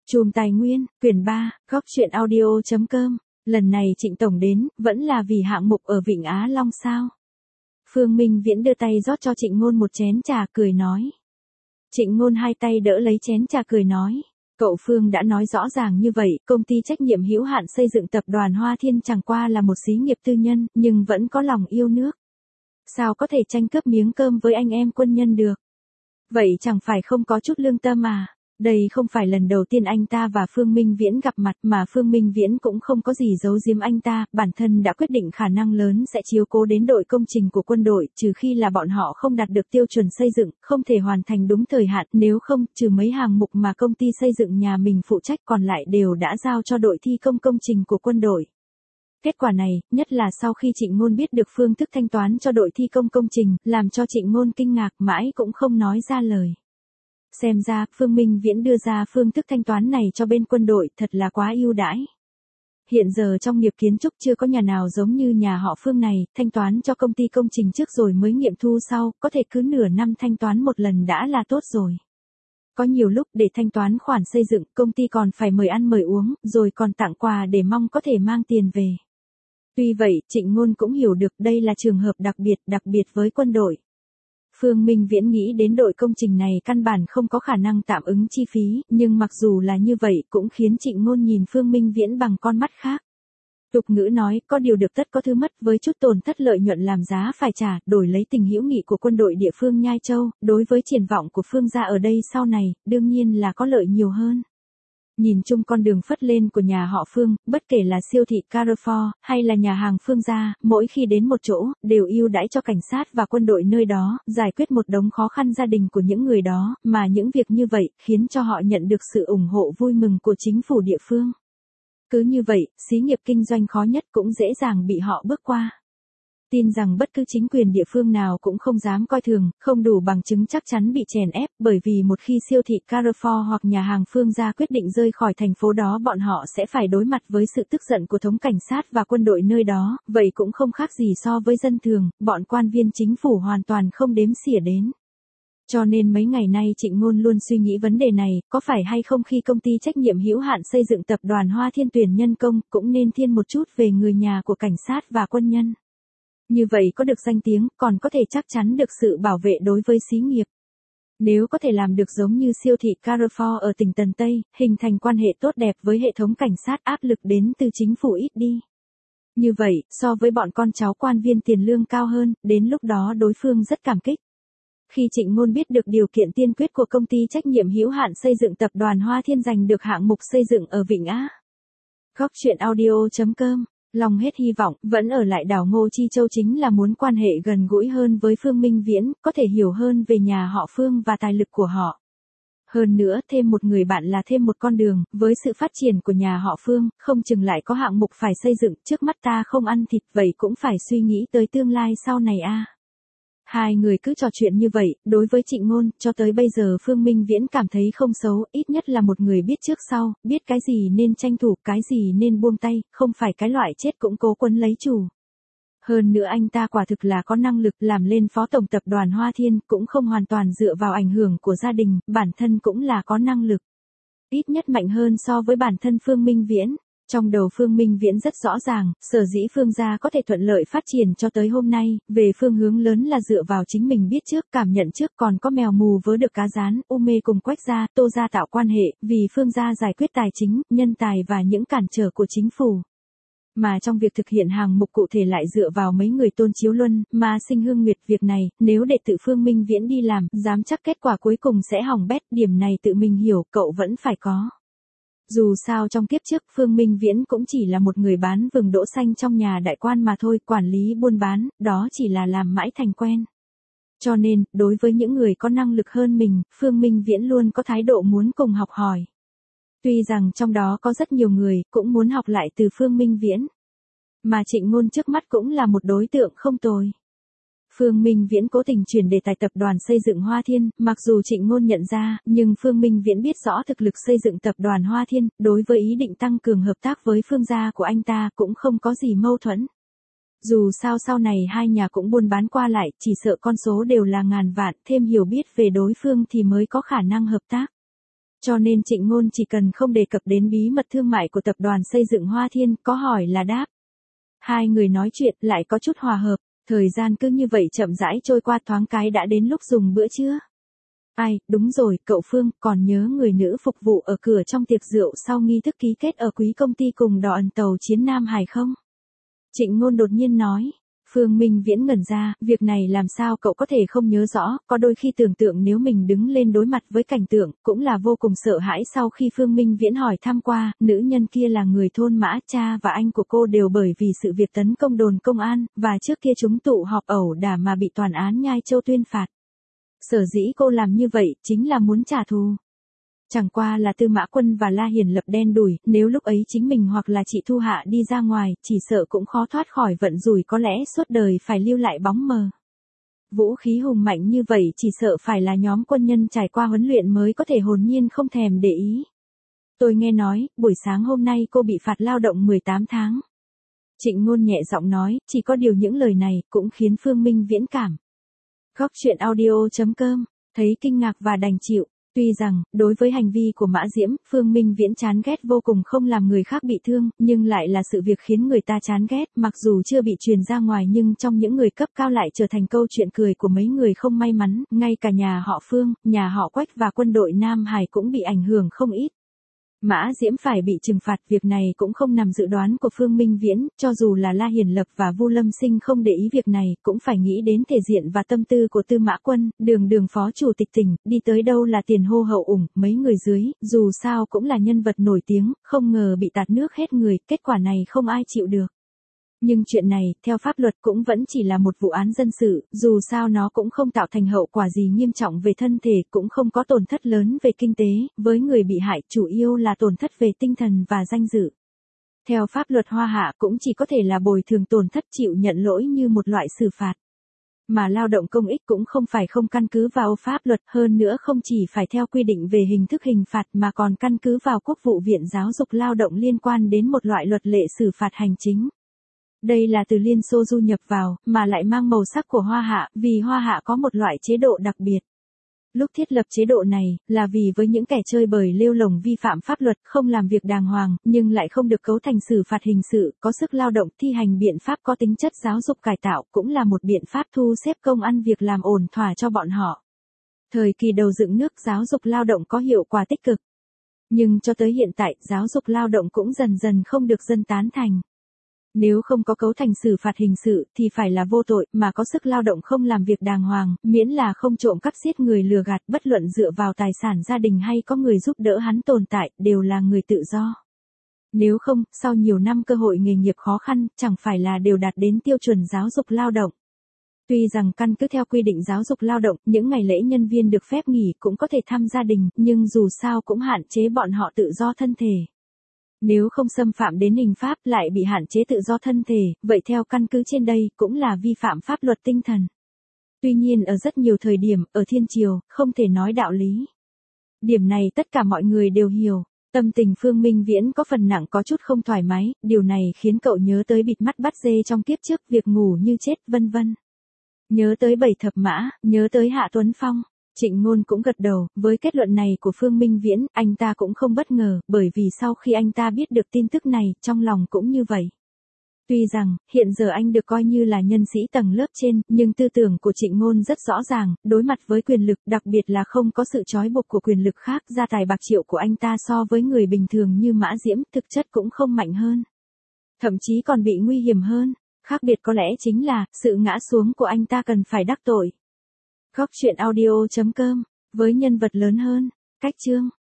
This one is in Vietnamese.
Chùm Tài Nguyên, quyển 3, góc truyện audio.com. Lần này Trịnh Tổng đến, vẫn là vì hạng mục ở Vịnh Á Long sao? Phương Minh Viễn đưa tay rót cho Trịnh Ngôn một chén trà cười nói. Trịnh Ngôn hai tay đỡ lấy chén trà cười nói. Cậu Phương đã nói rõ ràng như vậy, công ty trách nhiệm hữu hạn xây dựng tập đoàn Hoa Thiên chẳng qua là một xí nghiệp tư nhân, nhưng vẫn có lòng yêu nước. Sao có thể tranh cướp miếng cơm với anh em quân nhân được? Vậy chẳng phải không có chút lương tâm à? Đây không phải lần đầu tiên anh ta và Phương Minh Viễn gặp mặt mà Phương Minh Viễn cũng không có gì giấu giếm anh ta, bản thân đã quyết định khả năng lớn sẽ chiếu cố đến đội công trình của quân đội, trừ khi là bọn họ không đạt được tiêu chuẩn xây dựng, không thể hoàn thành đúng thời hạn, nếu không, trừ mấy hàng mục mà công ty xây dựng nhà mình phụ trách còn lại đều đã giao cho đội thi công công trình của quân đội. Kết quả này, nhất là sau khi Trịnh Ngôn biết được phương thức thanh toán cho đội thi công công trình, làm cho Trịnh Ngôn kinh ngạc mãi cũng không nói ra lời. Xem ra, Phương Minh Viễn đưa ra phương thức thanh toán này cho bên quân đội thật là quá ưu đãi. Hiện giờ trong nghiệp kiến trúc chưa có nhà nào giống như nhà họ Phương này, thanh toán cho công ty công trình trước rồi mới nghiệm thu sau, có thể cứ nửa năm thanh toán một lần đã là tốt rồi. Có nhiều lúc để thanh toán khoản xây dựng, công ty còn phải mời ăn mời uống, rồi còn tặng quà để mong có thể mang tiền về. Tuy vậy, Trịnh Ngôn cũng hiểu được đây là trường hợp đặc biệt với quân đội. Phương Minh Viễn nghĩ đến đội công trình này căn bản không có khả năng tạm ứng chi phí, nhưng mặc dù là như vậy cũng khiến Trịnh Ngôn nhìn Phương Minh Viễn bằng con mắt khác. Tục ngữ nói, có điều được tất có thứ mất, với chút tổn thất lợi nhuận làm giá phải trả, đổi lấy tình hữu nghị của quân đội địa phương Nhai Châu, đối với triển vọng của Phương gia ở đây sau này, đương nhiên là có lợi nhiều hơn. Nhìn chung con đường phất lên của nhà họ Phương, bất kể là siêu thị Carrefour, hay là nhà hàng Phương gia, mỗi khi đến một chỗ, đều ưu đãi cho cảnh sát và quân đội nơi đó, giải quyết một đống khó khăn gia đình của những người đó, mà những việc như vậy, khiến cho họ nhận được sự ủng hộ vui mừng của chính phủ địa phương. Cứ như vậy, xí nghiệp kinh doanh khó nhất cũng dễ dàng bị họ bước qua. Tin rằng bất cứ chính quyền địa phương nào cũng không dám coi thường, không đủ bằng chứng chắc chắn bị chèn ép, bởi vì một khi siêu thị Carrefour hoặc nhà hàng Phương gia quyết định rơi khỏi thành phố đó bọn họ sẽ phải đối mặt với sự tức giận của thống cảnh sát và quân đội nơi đó, vậy cũng không khác gì so với dân thường, bọn quan viên chính phủ hoàn toàn không đếm xỉa đến. Cho nên mấy ngày nay Trịnh Ngôn luôn suy nghĩ vấn đề này, có phải hay không khi công ty trách nhiệm hữu hạn xây dựng tập đoàn Hoa Thiên tuyển nhân công, cũng nên thiên một chút về người nhà của cảnh sát và quân nhân. Như vậy có được danh tiếng, còn có thể chắc chắn được sự bảo vệ đối với xí nghiệp. Nếu có thể làm được giống như siêu thị Carrefour ở tỉnh Tần Tây, hình thành quan hệ tốt đẹp với hệ thống cảnh sát, áp lực đến từ chính phủ ít đi. Như vậy, so với bọn con cháu quan viên tiền lương cao hơn, đến lúc đó đối phương rất cảm kích. Khi Trịnh Ngôn biết được điều kiện tiên quyết của công ty trách nhiệm hữu hạn xây dựng tập đoàn Hoa Thiên giành được hạng mục xây dựng ở Vịnh Á. Góc truyện audio.com. Lòng hết hy vọng, vẫn ở lại đảo Ngô Chi Châu chính là muốn quan hệ gần gũi hơn với Phương Minh Viễn, có thể hiểu hơn về nhà họ Phương và tài lực của họ. Hơn nữa, thêm một người bạn là thêm một con đường, với sự phát triển của nhà họ Phương, không chừng lại có hạng mục phải xây dựng, trước mắt ta không ăn thịt, vậy cũng phải suy nghĩ tới tương lai sau này a. Hai người cứ trò chuyện như vậy, đối với Trịnh Ngôn, cho tới bây giờ Phương Minh Viễn cảm thấy không xấu, ít nhất là một người biết trước sau, biết cái gì nên tranh thủ, cái gì nên buông tay, không phải cái loại chết cũng cố quấn lấy chủ. Hơn nữa anh ta quả thực là có năng lực làm lên phó tổng tập đoàn Hoa Thiên, cũng không hoàn toàn dựa vào ảnh hưởng của gia đình, bản thân cũng là có năng lực. Ít nhất mạnh hơn so với bản thân Phương Minh Viễn. Trong đầu Phương Minh Viễn rất rõ ràng, sở dĩ Phương gia có thể thuận lợi phát triển cho tới hôm nay, về phương hướng lớn là dựa vào chính mình biết trước, cảm nhận trước, còn có mèo mù vớ được cá rán, Mê cùng Quách gia, Tô gia tạo quan hệ, vì Phương gia giải quyết tài chính, nhân tài và những cản trở của chính phủ. Mà trong việc thực hiện hàng mục cụ thể lại dựa vào mấy người Tôn Chiếu Luân, mà Sinh Hương Nguyệt, việc này, nếu để tự Phương Minh Viễn đi làm, dám chắc kết quả cuối cùng sẽ hỏng bét, điểm này tự mình hiểu, cậu vẫn phải có. Dù sao trong kiếp trước Phương Minh Viễn cũng chỉ là một người bán vừng đỗ xanh trong nhà đại quan mà thôi, quản lý buôn bán, đó chỉ là làm mãi thành quen. Cho nên, đối với những người có năng lực hơn mình, Phương Minh Viễn luôn có thái độ muốn cùng học hỏi. Tuy rằng trong đó có rất nhiều người cũng muốn học lại từ Phương Minh Viễn. Mà Trịnh Ngôn trước mắt cũng là một đối tượng không tồi. Phương Minh Viễn cố tình chuyển đề tài tập đoàn xây dựng Hoa Thiên, mặc dù Trịnh Ngôn nhận ra, nhưng Phương Minh Viễn biết rõ thực lực xây dựng tập đoàn Hoa Thiên, đối với ý định tăng cường hợp tác với Phương gia của anh ta cũng không có gì mâu thuẫn. Dù sao sau này hai nhà cũng buôn bán qua lại, chỉ sợ con số đều là ngàn vạn, thêm hiểu biết về đối phương thì mới có khả năng hợp tác. Cho nên Trịnh Ngôn chỉ cần không đề cập đến bí mật thương mại của tập đoàn xây dựng Hoa Thiên, có hỏi là đáp. Hai người nói chuyện lại có chút hòa hợp, thời gian cứ như vậy chậm rãi trôi qua, thoáng cái đã đến lúc dùng bữa trưa. Ai, đúng rồi, cậu Phương, còn nhớ người nữ phục vụ ở cửa trong tiệc rượu sau nghi thức ký kết ở quý công ty cùng đò ẩn tàu chiến Nam Hải không? Trịnh Ngôn đột nhiên nói. Phương Minh Viễn ngẩn ra, việc này làm sao cậu có thể không nhớ rõ, có đôi khi tưởng tượng nếu mình đứng lên đối mặt với cảnh tượng, cũng là vô cùng sợ hãi. Sau khi Phương Minh Viễn hỏi thăm qua, nữ nhân kia là người thôn Mã, cha và anh của cô đều bởi vì sự việc tấn công đồn công an, và trước kia chúng tụ họp ẩu đả mà bị tòa án Nhai Châu tuyên phạt. Sở dĩ cô làm như vậy, chính là muốn trả thù. Chẳng qua là Tư Mã Quân và La Hiển Lập đen đủi, nếu lúc ấy chính mình hoặc là chị Thu Hạ đi ra ngoài, chỉ sợ cũng khó thoát khỏi vận rủi, có lẽ suốt đời phải lưu lại bóng mờ. Vũ khí hùng mạnh như vậy chỉ sợ phải là nhóm quân nhân trải qua huấn luyện mới có thể hồn nhiên không thèm để ý. Tôi nghe nói, buổi sáng hôm nay cô bị phạt lao động 18 tháng. Trịnh Ngôn nhẹ giọng nói, chỉ có điều những lời này cũng khiến Phương Minh Viễn cảm. Góc truyện audio.com, thấy kinh ngạc và đành chịu. Tuy rằng, đối với hành vi của Mã Diễm, Phương Minh Viễn chán ghét vô cùng, không làm người khác bị thương, nhưng lại là sự việc khiến người ta chán ghét, mặc dù chưa bị truyền ra ngoài nhưng trong những người cấp cao lại trở thành câu chuyện cười của mấy người không may mắn, ngay cả nhà họ Phương, nhà họ Quách và quân đội Nam Hải cũng bị ảnh hưởng không ít. Mã Diễm phải bị trừng phạt, việc này cũng không nằm dự đoán của Phương Minh Viễn, cho dù là La Hiển Lập và Vu Lâm Sinh không để ý việc này, cũng phải nghĩ đến thể diện và tâm tư của Tư Mã Quân, đường phó chủ tịch tỉnh, đi tới đâu là tiền hô hậu ủng, mấy người dưới, dù sao cũng là nhân vật nổi tiếng, không ngờ bị tạt nước hết người, kết quả này không ai chịu được. Nhưng chuyện này, theo pháp luật cũng vẫn chỉ là một vụ án dân sự, dù sao nó cũng không tạo thành hậu quả gì nghiêm trọng về thân thể, cũng không có tổn thất lớn về kinh tế, với người bị hại chủ yếu là tổn thất về tinh thần và danh dự. Theo pháp luật Hoa Hạ cũng chỉ có thể là bồi thường tổn thất, chịu nhận lỗi như một loại xử phạt. Mà lao động công ích cũng không phải không căn cứ vào pháp luật, hơn nữa không chỉ phải theo quy định về hình thức hình phạt mà còn căn cứ vào Quốc vụ Viện Giáo dục Lao động liên quan đến một loại luật lệ xử phạt hành chính. Đây là từ Liên Xô du nhập vào, mà lại mang màu sắc của Hoa Hạ, vì Hoa Hạ có một loại chế độ đặc biệt. Lúc thiết lập chế độ này, là vì với những kẻ chơi bời lêu lổng vi phạm pháp luật, không làm việc đàng hoàng, nhưng lại không được cấu thành xử phạt hình sự, có sức lao động, thi hành biện pháp có tính chất giáo dục cải tạo, cũng là một biện pháp thu xếp công ăn việc làm ổn thỏa cho bọn họ. Thời kỳ đầu dựng nước, giáo dục lao động có hiệu quả tích cực. Nhưng cho tới hiện tại, giáo dục lao động cũng dần dần không được dân tán thành. Nếu không có cấu thành xử phạt hình sự thì phải là vô tội, mà có sức lao động không làm việc đàng hoàng, miễn là không trộm cắp giết người lừa gạt, bất luận dựa vào tài sản gia đình hay có người giúp đỡ hắn tồn tại, đều là người tự do. Nếu không, sau nhiều năm cơ hội nghề nghiệp khó khăn, chẳng phải là đều đạt đến tiêu chuẩn giáo dục lao động. Tuy rằng căn cứ theo quy định giáo dục lao động, những ngày lễ nhân viên được phép nghỉ cũng có thể thăm gia đình, nhưng dù sao cũng hạn chế bọn họ tự do thân thể. Nếu không xâm phạm đến hình pháp lại bị hạn chế tự do thân thể, vậy theo căn cứ trên đây cũng là vi phạm pháp luật tinh thần. Tuy nhiên ở rất nhiều thời điểm, ở thiên triều, không thể nói đạo lý. Điểm này tất cả mọi người đều hiểu. Tâm tình Phương Minh Viễn có phần nặng, có chút không thoải mái, điều này khiến cậu nhớ tới bịt mắt bắt dê trong kiếp trước, việc ngủ như chết, vân vân. Nhớ tới Bảy Thập Mã, nhớ tới Hạ Tuấn Phong. Trịnh Ngôn cũng gật đầu, với kết luận này của Phương Minh Viễn, anh ta cũng không bất ngờ, bởi vì sau khi anh ta biết được tin tức này, trong lòng cũng như vậy. Tuy rằng, hiện giờ anh được coi như là nhân sĩ tầng lớp trên, nhưng tư tưởng của Trịnh Ngôn rất rõ ràng, đối mặt với quyền lực, đặc biệt là không có sự trói buộc của quyền lực khác, gia tài bạc triệu của anh ta so với người bình thường như Mã Diễm, thực chất cũng không mạnh hơn. Thậm chí còn bị nguy hiểm hơn, khác biệt có lẽ chính là, sự ngã xuống của anh ta cần phải đắc tội. Góc truyện audio.com, với nhân vật lớn hơn, cách chương.